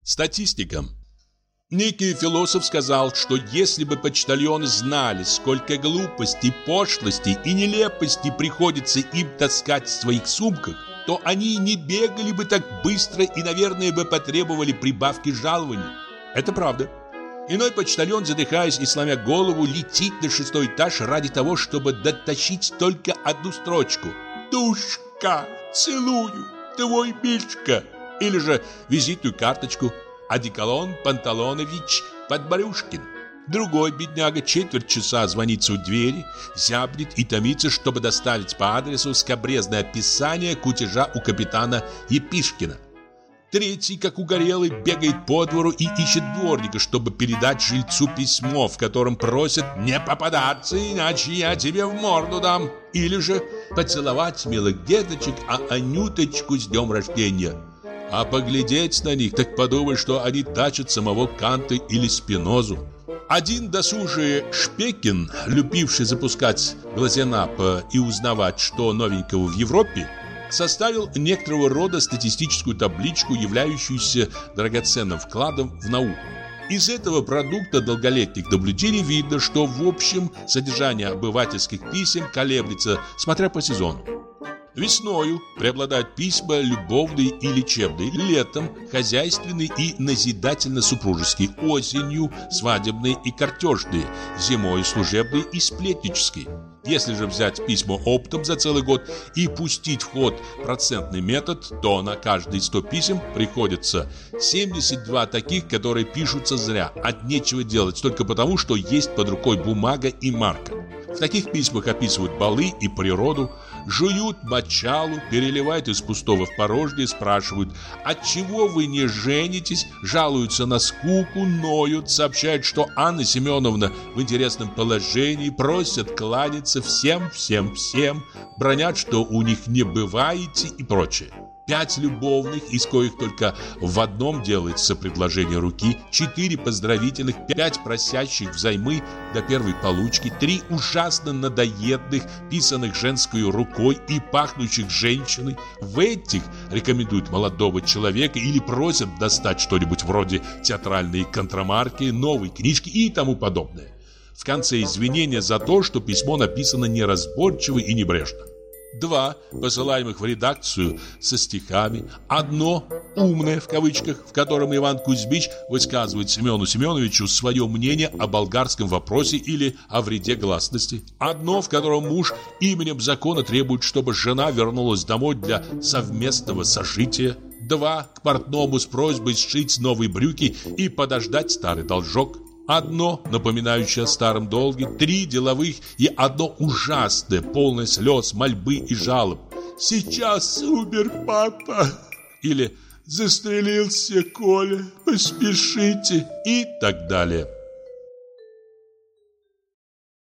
Статистика. Некий философ сказал, что если бы почтальоны знали, сколько глупостей, пошлостей и нелепостей приходится им таскать в своих сумках, то они не бегали бы так быстро и, наверное, бы потребовали прибавки жалования. Это правда. Иной почтальон, задыхаясь и сломя голову, летит на 6-й этаж ради того, чтобы дотащить только одну строчку: «Душка, целую, твой Мишка». Или же визитную карточку: «Одеколон Панталонович Подборюшкин». Другой бедняга четверть часа звонится у двери, зябнет и томится, чтобы доставить по адресу скабрезное описание кутежа у капитана Епишкина. Третий, как угорелый, бегает по двору и ищет дворника, чтобы передать жильцу письмо, в котором просят не попадаться, иначе я тебе в морду дам. Или же поцеловать милых деточек, а Анюточку с днем рождения. А поглядеть на них, так подумай, что они тачат самого Канта или Спинозу. Один досужий Шпекин, любивший запускать глазенапа и узнавать, что новенького в Европе, составил некоторого рода статистическую табличку, являющуюся драгоценным вкладом в науку. Из этого продукта долголетних наблюдений видно, что в общем содержание обывательских писем колеблется, смотря по сезону. Весною преобладают письма любовные и лечебные, летом хозяйственные и назидательно-супружеские, осенью свадебные и картежные, зимой служебные и сплетнические. Если же взять письма оптом за целый год и пустить в ход процентный метод, то на каждые 100 писем приходится 72 таких, которые пишутся зря, от нечего делать, только потому, что есть под рукой бумага и марка. В таких письмах описывают балы и природу, жуют мочалу, переливают из пустого в порожнее, спрашивают: отчего вы не женитесь, жалуются на скуку, ноют, сообщают, что Анна Семеновна в интересном положении, просят кланяться всем, бранят, что у них не бываете и прочее. 5 любовных, из коих только в одном делается предложение руки, 4 поздравительных, 5 просящих взаймы до первой получки, 3 ужасно надоедных, писанных женской рукой и пахнущих женщиной. В этих рекомендуют молодого человека или просят достать что-нибудь вроде театральной контрамарки, новой книжки и тому подобное. В конце извинения за то, что письмо написано неразборчиво и небрежно. 2 посылаемых в редакцию со стихами, 1 «умное» в кавычках, в котором Иван Кузьмич высказывает Семену Семеновичу свое мнение о болгарском вопросе или о вреде гласности, 1 в котором муж именем закона требует, чтобы жена вернулась домой для совместного сожития, 2 к портному с просьбой сшить новые брюки и подождать старый должок, 1 напоминающее о старом долге, 3 деловых и 1 ужасное, полное слез, мольбы и жалоб. «Сейчас умер папа» или «застрелился Коля, поспешите» и так далее.